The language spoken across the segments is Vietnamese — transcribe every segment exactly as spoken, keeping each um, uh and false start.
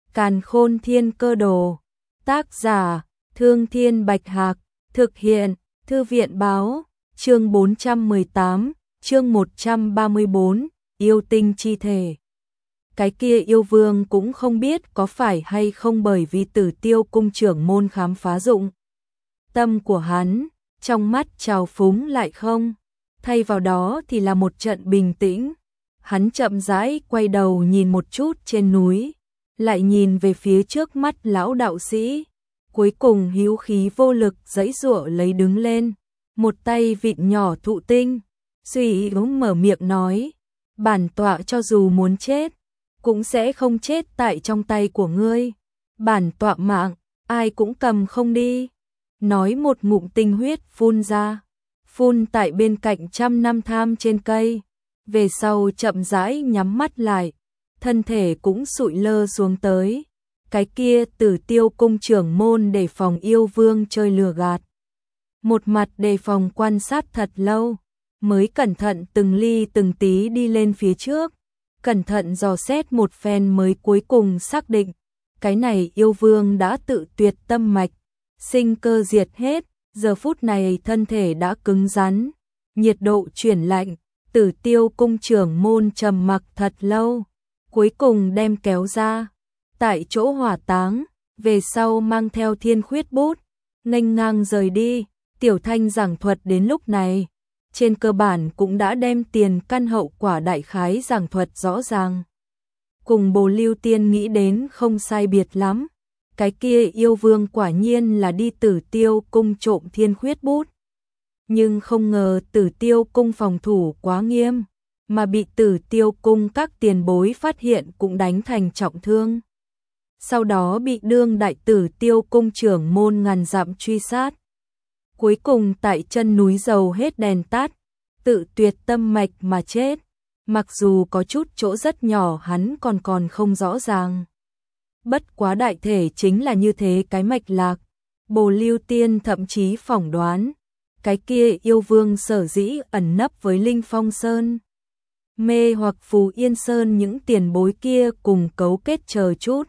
Càn Khôn Thiên Cơ Đồ. Tác giả: Thương Thiên Bạch Hạc. Thực hiện: Thư viện báo. Chương bốn trăm mười tám, chương một trăm ba mươi bốn, yêu tinh chi thể. Cái kia yêu vương cũng không biết có phải hay không bởi vì Tử Tiêu cung trưởng môn khám phá dụng tâm của hắn, trong mắt trào phúng lại không, thay vào đó thì là một trận bình tĩnh. Hắn chậm rãi quay đầu nhìn một chút trên núi, lại nhìn về phía trước mắt lão đạo sĩ, cuối cùng hữu khí vô lực giãy giụa lấy đứng lên, một tay vịn nhỏ thụ tinh, suy yếu mở miệng nói: "Bản tọa cho dù muốn chết, cũng sẽ không chết tại trong tay của ngươi. Bản tọa mạng, ai cũng cầm không đi." Nói một ngụm tinh huyết phun ra, phun tại bên cạnh trăm năm tham trên cây, về sau chậm rãi nhắm mắt lại, thân thể cũng sụi lơ xuống tới. Cái kia Tử Tiêu cung trưởng môn để phòng yêu vương chơi lừa gạt, một mặt đề phòng quan sát thật lâu, mới cẩn thận từng ly từng tí đi lên phía trước, cẩn thận dò xét một phen mới cuối cùng xác định, cái này yêu vương đã tự tuyệt tâm mạch, sinh cơ diệt hết, giờ phút này thân thể đã cứng rắn, nhiệt độ chuyển lạnh. Tử Tiêu cung trưởng môn trầm mặc thật lâu, cuối cùng đem kéo ra, tại chỗ hỏa táng, về sau mang theo thiên khuyết bút, nghênh ngang rời đi. Tiểu Thanh giảng thuật đến lúc này, trên cơ bản cũng đã đem tiền căn hậu quả đại khái giảng thuật rõ ràng. Cùng Bồ Lưu Tiên nghĩ đến không sai biệt lắm, cái kia yêu vương quả nhiên là đi Tử Tiêu cung trộm thiên khuyết bút. Nhưng không ngờ Tử Tiêu cung phòng thủ quá nghiêm, mà bị Tử Tiêu cung các tiền bối phát hiện cũng đánh thành trọng thương. Sau đó bị đương đại Tử Tiêu cung trưởng môn ngàn dặm truy sát. Cuối cùng tại chân núi dầu hết đèn tắt, tự tuyệt tâm mạch mà chết. Mặc dù có chút chỗ rất nhỏ hắn còn còn không rõ ràng. Bất quá đại thể chính là như thế cái mạch lạc. Bồ Lưu Tiên thậm chí phỏng đoán, cái kia yêu vương sở dĩ ẩn nấp với Linh Phong Sơn, mê hoặc Phù Yên Sơn những tiền bối kia cùng cấu kết chờ chút.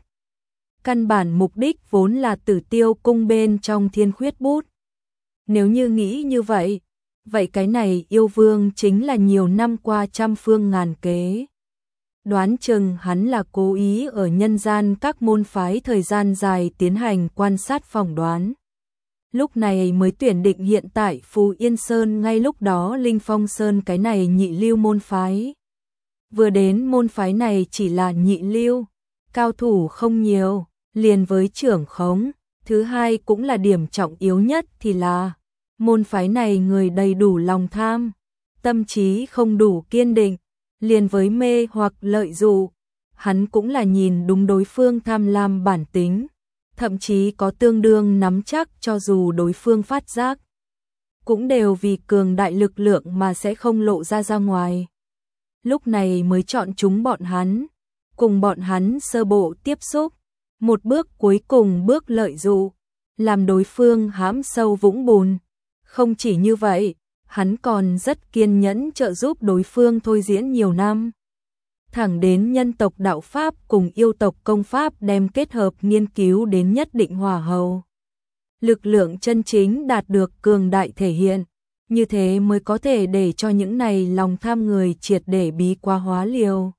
Căn bản mục đích vốn là Tử Tiêu cung bên trong thiên khuyết bút. Nếu như nghĩ như vậy, vậy cái này yêu vương chính là nhiều năm qua trăm phương ngàn kế. Đoán chừng hắn là cố ý ở nhân gian các môn phái thời gian dài tiến hành quan sát phỏng đoán. Lúc này mới tuyển định hiện tại Phù Yên Sơn, ngay lúc đó Linh Phong Sơn cái này nhị lưu môn phái. Vừa đến môn phái này chỉ là nhị lưu, cao thủ không nhiều, liền với trưởng khống. Thứ hai cũng là điểm trọng yếu nhất thì là môn phái này người đầy đủ lòng tham, tâm trí không đủ kiên định, liền với mê hoặc lợi dụ. Hắn cũng là nhìn đúng đối phương tham lam bản tính, thậm chí có tương đương nắm chắc cho dù đối phương phát giác, cũng đều vì cường đại lực lượng mà sẽ không lộ ra ra ngoài. Lúc này mới chọn chúng bọn hắn, cùng bọn hắn sơ bộ tiếp xúc, một bước cuối cùng bước lợi dụ, làm đối phương hãm sâu vũng bùn. Không chỉ như vậy, hắn còn rất kiên nhẫn trợ giúp đối phương thôi diễn nhiều năm. Thẳng đến nhân tộc đạo Pháp cùng yêu tộc công Pháp đem kết hợp nghiên cứu đến nhất định hòa hầu. Lực lượng chân chính đạt được cường đại thể hiện, như thế mới có thể để cho những này lòng tham người triệt để bí quá hóa liều.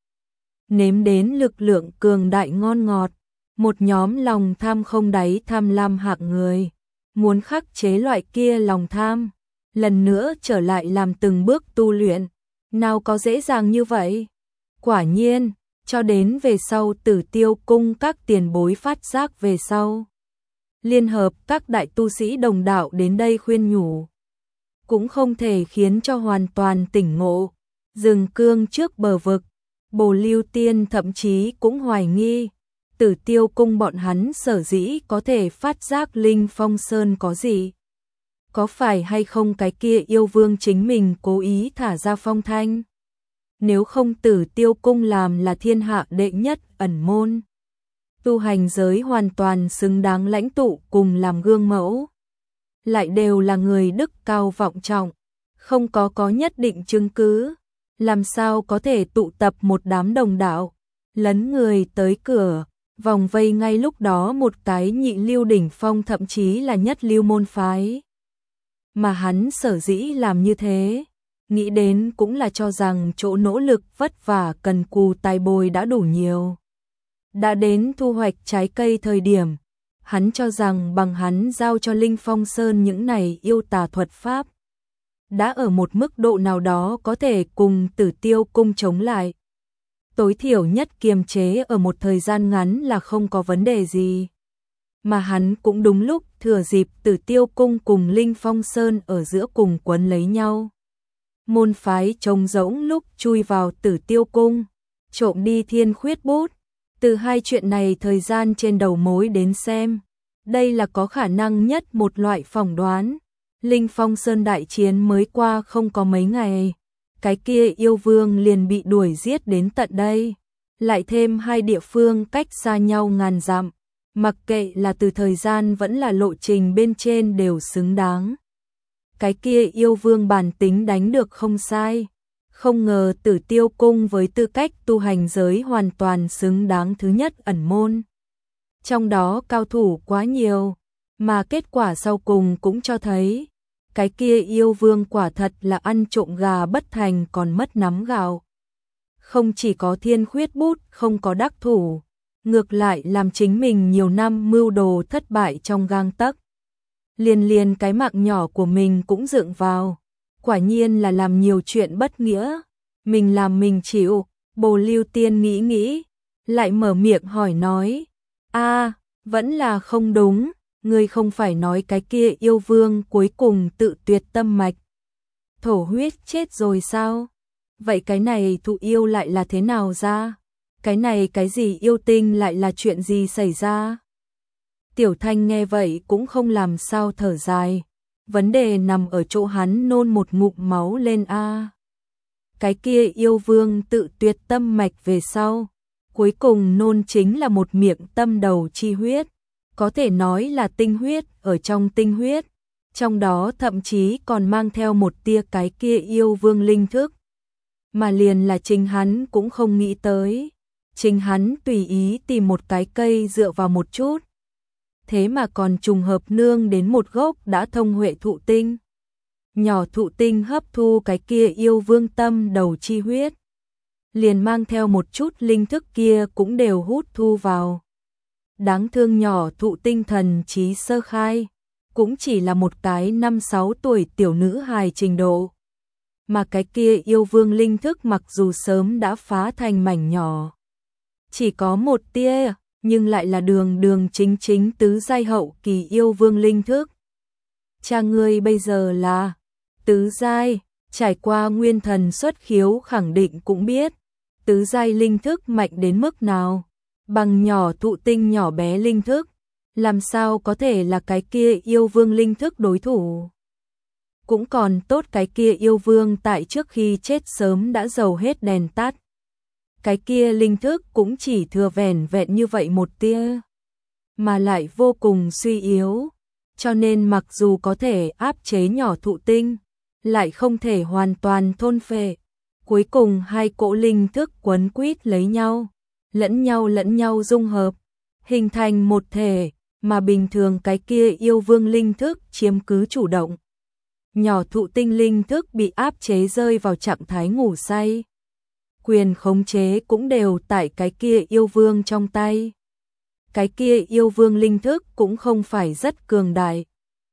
Nếm đến lực lượng cường đại ngon ngọt, một nhóm lòng tham không đáy tham lam hạng người, muốn khắc chế loại kia lòng tham, lần nữa trở lại làm từng bước tu luyện, nào có dễ dàng như vậy. Quả nhiên, cho đến về sau Tử Tiêu cung các tiền bối phát giác về sau, liên hợp các đại tu sĩ đồng đạo đến đây khuyên nhủ, cũng không thể khiến cho hoàn toàn tỉnh ngộ, dừng cương trước bờ vực. Bồ Lưu Tiên thậm chí cũng hoài nghi, Tử Tiêu cung bọn hắn sở dĩ có thể phát giác Linh Phong Sơn có gì, có phải hay không cái kia yêu vương chính mình cố ý thả ra phong thanh. Nếu không Tử Tiêu cung làm là thiên hạ đệ nhất ẩn môn, tu hành giới hoàn toàn xứng đáng lãnh tụ cùng làm gương mẫu, lại đều là người đức cao vọng trọng, không có có nhất định chứng cứ, làm sao có thể tụ tập một đám đồng đạo, lấn người tới cửa, Vòng vây ngay lúc đó một cái nhị lưu đỉnh phong thậm chí là nhất lưu môn phái. Mà hắn sở dĩ làm như thế, nghĩ đến cũng là cho rằng chỗ nỗ lực vất vả cần cù tài bồi đã đủ nhiều. Đã đến thu hoạch trái cây thời điểm, hắn cho rằng bằng hắn giao cho Linh Phong Sơn những này yêu tà thuật pháp, đã ở một mức độ nào đó có thể cùng Tử Tiêu Cung chống lại. Tối thiểu nhất kiềm chế ở một thời gian ngắn là không có vấn đề gì. Mà hắn cũng đúng lúc thừa dịp Tử Tiêu Cung cùng Linh Phong Sơn ở giữa cùng quấn lấy nhau. Môn phái trống rỗng lúc chui vào Tử Tiêu Cung, trộm đi Thiên Khuyết Bút. Từ hai chuyện này thời gian trên đầu mối đến xem, đây là có khả năng nhất một loại phỏng đoán. Linh Phong Sơn đại chiến mới qua không có mấy ngày, cái kia yêu vương liền bị đuổi giết đến tận đây. Lại thêm hai địa phương cách xa nhau ngàn dặm, mặc kệ là từ thời gian vẫn là lộ trình bên trên đều xứng đáng. Cái kia yêu vương bản tính đánh được không sai. Không ngờ Tử Tiêu Cung với tư cách tu hành giới hoàn toàn xứng đáng thứ nhất ẩn môn. Trong đó cao thủ quá nhiều, mà kết quả sau cùng cũng cho thấy, cái kia yêu vương quả thật là ăn trộm gà bất thành còn mất nắm gạo. Không chỉ có Thiên Khuyết Bút không có đắc thủ, ngược lại làm chính mình nhiều năm mưu đồ thất bại trong gang tấc. Liền liền cái mạng nhỏ của mình cũng dựng vào. Quả nhiên là làm nhiều chuyện bất nghĩa, mình làm mình chịu. Bồ Lưu Tiên nghĩ nghĩ, lại mở miệng hỏi nói, a vẫn là không đúng, ngươi không phải nói cái kia yêu vương cuối cùng tự tuyệt tâm mạch, thổ huyết chết rồi sao? Vậy cái này thụ yêu lại là thế nào ra? Cái này cái gì yêu tinh lại là chuyện gì xảy ra? Tiểu Thanh nghe vậy cũng không làm sao thở dài. Vấn đề nằm ở chỗ hắn nôn một ngụm máu lên a. Cái kia yêu vương tự tuyệt tâm mạch về sau, cuối cùng nôn chính là một miệng tâm đầu chi huyết, có thể nói là tinh huyết ở trong tinh huyết, trong đó thậm chí còn mang theo một tia cái kia yêu vương linh thức. Mà liền là chính hắn cũng không nghĩ tới, chính hắn tùy ý tìm một cái cây dựa vào một chút, thế mà còn trùng hợp nương đến một gốc đã thông huệ thụ tinh. Nhỏ thụ tinh hấp thu cái kia yêu vương tâm đầu chi huyết, liền mang theo một chút linh thức kia cũng đều hút thu vào. Đáng thương nhỏ thụ tinh thần trí sơ khai, cũng chỉ là một cái năm sáu tuổi tiểu nữ hài trình độ. Mà cái kia yêu vương linh thức mặc dù sớm đã phá thành mảnh nhỏ, chỉ có một tia, nhưng lại là đường đường chính chính tứ giai hậu kỳ yêu vương linh thức. Cha ngươi bây giờ là tứ giai, trải qua nguyên thần xuất khiếu khẳng định cũng biết, tứ giai linh thức mạnh đến mức nào, bằng nhỏ thụ tinh nhỏ bé linh thức, làm sao có thể là cái kia yêu vương linh thức đối thủ. Cũng còn tốt cái kia yêu vương tại trước khi chết sớm đã dầu hết đèn tắt. Cái kia linh thức cũng chỉ thừa vẻn vẹn như vậy một tia, mà lại vô cùng suy yếu, cho nên mặc dù có thể áp chế nhỏ thụ tinh, lại không thể hoàn toàn thôn phệ. Cuối cùng hai cỗ linh thức quấn quýt lấy nhau, lẫn nhau lẫn nhau dung hợp, hình thành một thể, mà bình thường cái kia yêu vương linh thức chiếm cứ chủ động. Nhỏ thụ tinh linh thức bị áp chế rơi vào trạng thái ngủ say. Quyền khống chế cũng đều tại cái kia yêu vương trong tay. Cái kia yêu vương linh thức cũng không phải rất cường đại.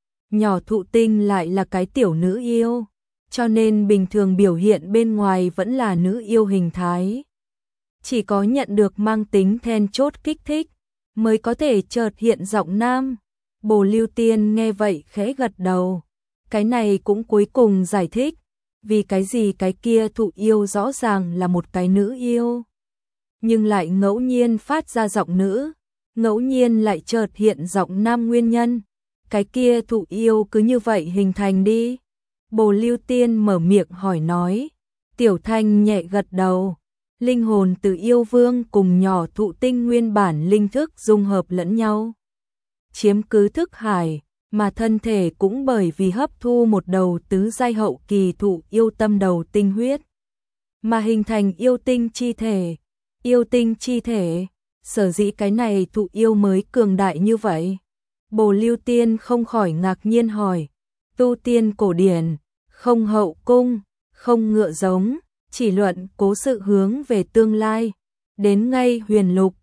Nhỏ thụ tinh lại là cái tiểu nữ yêu, cho nên bình thường biểu hiện bên ngoài vẫn là nữ yêu hình thái. Chỉ có nhận được mang tính then chốt kích thích, mới có thể chợt hiện giọng nam. Bồ Lưu Tiên nghe vậy khẽ gật đầu. Cái này cũng cuối cùng giải thích, vì cái gì cái kia thụ yêu rõ ràng là một cái nữ yêu, nhưng lại ngẫu nhiên phát ra giọng nữ, ngẫu nhiên lại chợt hiện giọng nam nguyên nhân. Cái kia thụ yêu cứ như vậy hình thành đi. Bồ Lưu Tiên mở miệng hỏi nói. Tiểu Thanh nhẹ gật đầu. Linh hồn từ yêu vương cùng nhỏ thụ tinh nguyên bản linh thức dung hợp lẫn nhau, chiếm cứ thức hải, mà thân thể cũng bởi vì hấp thu một đầu tứ giai hậu kỳ thụ yêu tâm đầu tinh huyết, mà hình thành yêu tinh chi thể. Yêu tinh chi thể, sở dĩ cái này thụ yêu mới cường đại như vậy. Bồ Lưu Tiên không khỏi ngạc nhiên hỏi, tu tiên cổ điển, không hậu cung, không ngựa giống, chỉ luận cố sự hướng về tương lai, đến ngay huyền lục,